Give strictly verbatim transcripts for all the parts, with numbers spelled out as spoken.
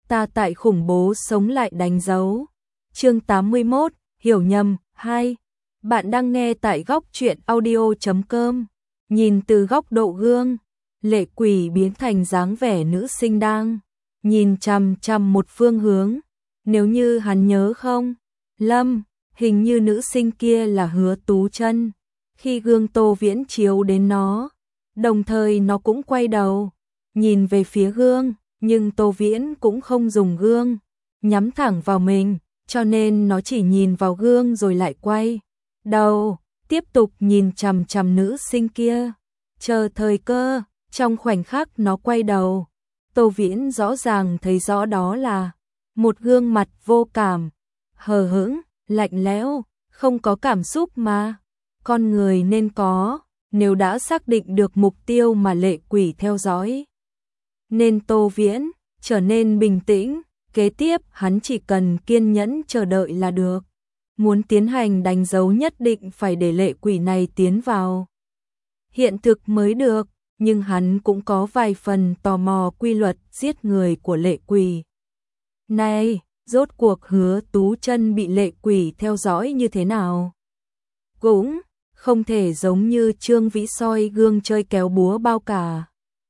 ta tại khủng bố sống lại đánh dấu. Chương tám mươi mốt, hiểu nhầm. Hai. Bạn đang nghe tại góc truyện audio chấm com. Nhìn từ góc độ gương, Lệ Quỷ biến thành dáng vẻ nữ sinh đang nhìn chằm chằm một phương hướng. Nếu như hắn nhớ không, Lâm, hình như nữ sinh kia là Hứa Tú Chân. Khi gương Tô Viễn chiếu đến nó, đồng thời nó cũng quay đầu, nhìn về phía gương, nhưng Tô Viễn cũng không dùng gương nhắm thẳng vào mình, cho nên nó chỉ nhìn vào gương rồi lại quay đầu, tiếp tục nhìn chằm chằm nữ sinh kia. Chờ thời cơ, trong khoảnh khắc nó quay đầu, Tô Viễn rõ ràng thấy rõ đó là một gương mặt vô cảm, hờ hững, lạnh lẽo, không có cảm xúc mà con người nên có, nếu đã xác định được mục tiêu mà Lệ Quỷ theo dõi. Nên Tô Viễn trở nên bình tĩnh, kế tiếp hắn chỉ cần kiên nhẫn chờ đợi là được. Muốn tiến hành đánh dấu nhất định phải để Lệ Quỷ này tiến vào hiện thực mới được, nhưng hắn cũng có vài phần tò mò quy luật giết người của Lệ Quỷ. Này, rốt cuộc Hứa Tú Chân bị Lệ Quỷ theo dõi như thế nào? Cũng không thể giống như Trương Vĩ soi gương chơi kéo búa bao cả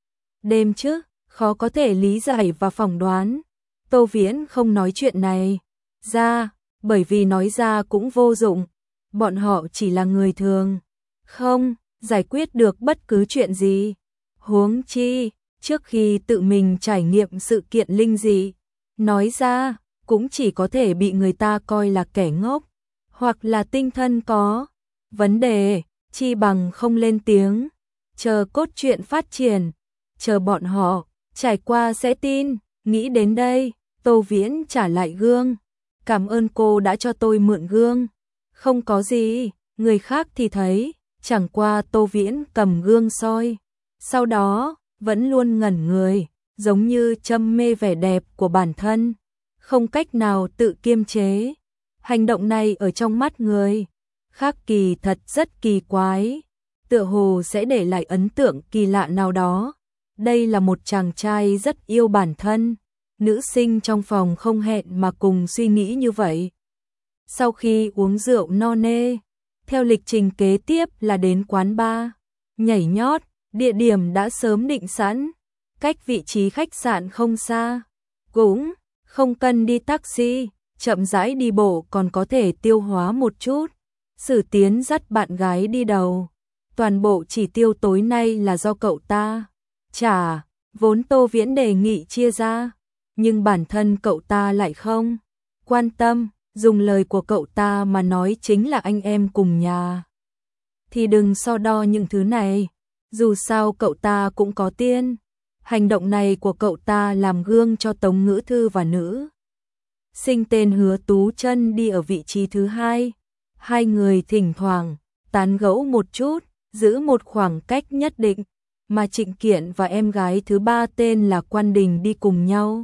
đêm chứ, khó có thể lý giải và phỏng đoán. Tô Viễn không nói chuyện này ra, bởi vì nói ra cũng vô dụng, bọn họ chỉ là người thường, không giải quyết được bất cứ chuyện gì. Huống chi, trước khi tự mình trải nghiệm sự kiện linh dị, nói ra cũng chỉ có thể bị người ta coi là kẻ ngốc, hoặc là tinh thần có vấn đề, chi bằng không lên tiếng, chờ cốt truyện phát triển, chờ bọn họ trải qua sẽ tin. Nghĩ đến đây, Tô Viễn trả lại gương. Cảm ơn cô đã cho tôi mượn gương. Không có gì, người khác thì thấy, chẳng qua Tô Viễn cầm gương soi. Sau đó, vẫn luôn ngẩn người, giống như trầm mê vẻ đẹp của bản thân, không cách nào tự kiềm chế. Hành động này ở trong mắt người khác kỳ thật rất kỳ quái, tựa hồ sẽ để lại ấn tượng kỳ lạ nào đó. Đây là một chàng trai rất yêu bản thân. Nữ sinh trong phòng không hẹn mà cùng suy nghĩ như vậy. Sau khi uống rượu no nê, theo lịch trình kế tiếp là đến quán bar, nhảy nhót, địa điểm đã sớm định sẵn, cách vị trí khách sạn không xa, cũng không cần đi taxi, chậm rãi đi bộ còn có thể tiêu hóa một chút. Sử Tiến dắt bạn gái đi đầu, toàn bộ chỉ tiêu tối nay là do cậu ta trả, vốn Tô Viễn đề nghị chia ra, nhưng bản thân cậu ta lại không quan tâm, dùng lời của cậu ta mà nói chính là anh em cùng nhà. Thì đừng so đo những thứ này, dù sao cậu ta cũng có tiền. Hành động này của cậu ta làm gương cho Tống Ngữ Thư và nữ sinh tên Hứa Tú Chân đi ở vị trí thứ hai. Hai người thỉnh thoảng tán gẫu một chút, giữ một khoảng cách nhất định, mà Trịnh Kiện và em gái thứ ba tên là Quan Đình đi cùng nhau.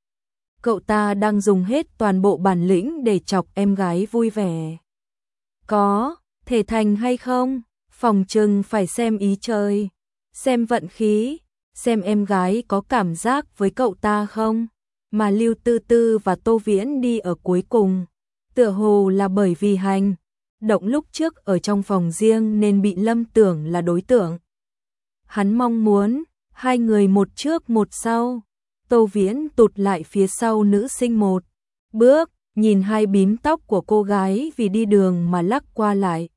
Cậu ta đang dùng hết toàn bộ bản lĩnh để chọc em gái vui vẻ. Có thể thành hay không, phòng trừng phải xem ý trời, xem vận khí, xem em gái có cảm giác với cậu ta không. Mà Lưu Tư Tư và Tô Viễn đi ở cuối cùng, tựa hồ là bởi vì hành động lúc trước ở trong phòng riêng nên bị Lâm tưởng là đối tượng. Hắn mong muốn hai người một trước một sau. Tô Viễn tụt lại phía sau nữ sinh một bước, nhìn hai bím tóc của cô gái vì đi đường mà lắc qua lại.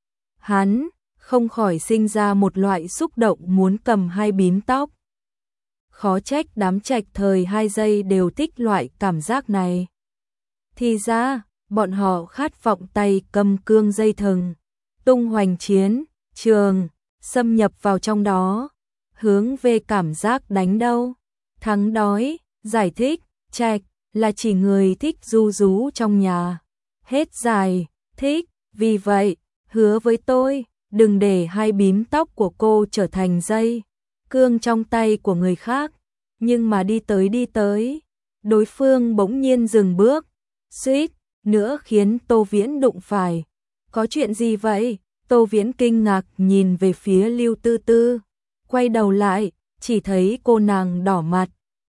Hắn không khỏi sinh ra một loại xúc động muốn cầm hai bím tóc. Khó trách đám trạch thời hai giây đều thích loại cảm giác này. Thì ra, bọn họ khát vọng tay cầm cương dây thừng, tung hoành chiến trường, xâm nhập vào trong đó, hướng về cảm giác đánh đâu thắng đói. Giải thích, trạch là chỉ người thích ru rú trong nhà. Hết giải thích, vì vậy, hứa với tôi, đừng để hai bím tóc của cô trở thành dây cương trong tay của người khác. Nhưng mà đi tới đi tới, đối phương bỗng nhiên dừng bước, suýt nữa khiến Tô Viễn đụng phải. Có chuyện gì vậy? Tô Viễn kinh ngạc nhìn về phía Lưu Tư Tư, quay đầu lại, chỉ thấy cô nàng đỏ mặt,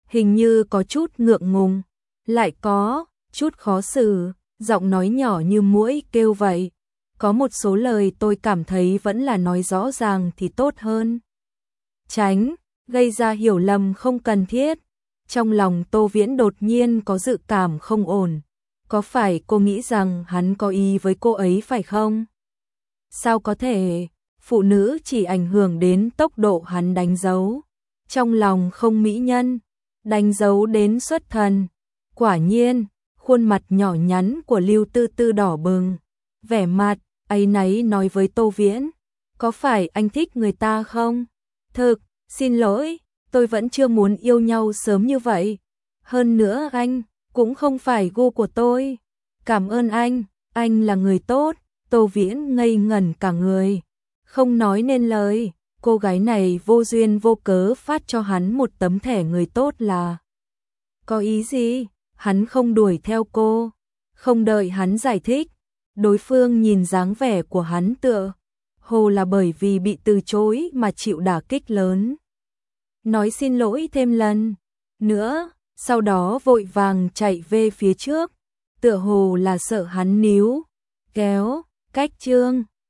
hình như có chút ngượng ngùng, lại có chút khó xử, giọng nói nhỏ như muỗi kêu vậy. Có một số lời tôi cảm thấy vẫn là nói rõ ràng thì tốt hơn. Tránh gây ra hiểu lầm không cần thiết. Trong lòng Tô Viễn đột nhiên có dự cảm không ổn. Có phải cô nghĩ rằng hắn có ý với cô ấy phải không? Sao có thể? Phụ nữ chỉ ảnh hưởng đến tốc độ hắn đánh dấu. Trong lòng không mỹ nhân, đánh dấu đến xuất thần. Quả nhiên, khuôn mặt nhỏ nhắn của Lưu Tư Tư đỏ bừng. Vẻ mặt, áy náy nói với Tô Viễn. Có phải anh thích người ta không? Thực, xin lỗi, tôi vẫn chưa muốn yêu nhau sớm như vậy. Hơn nữa anh, cũng không phải gu của tôi. Cảm ơn anh, anh là người tốt. Tô Viễn ngây ngẩn cả người, không nói nên lời. Cô gái này vô duyên vô cớ phát cho hắn một tấm thẻ người tốt là có ý gì? Hắn không đuổi theo cô, không đợi hắn giải thích. Đối phương nhìn dáng vẻ của hắn tựa hồ là bởi vì bị từ chối mà chịu đả kích lớn. Nói xin lỗi thêm lần nữa, sau đó vội vàng chạy về phía trước, tựa hồ là sợ hắn níu kéo. Cách chương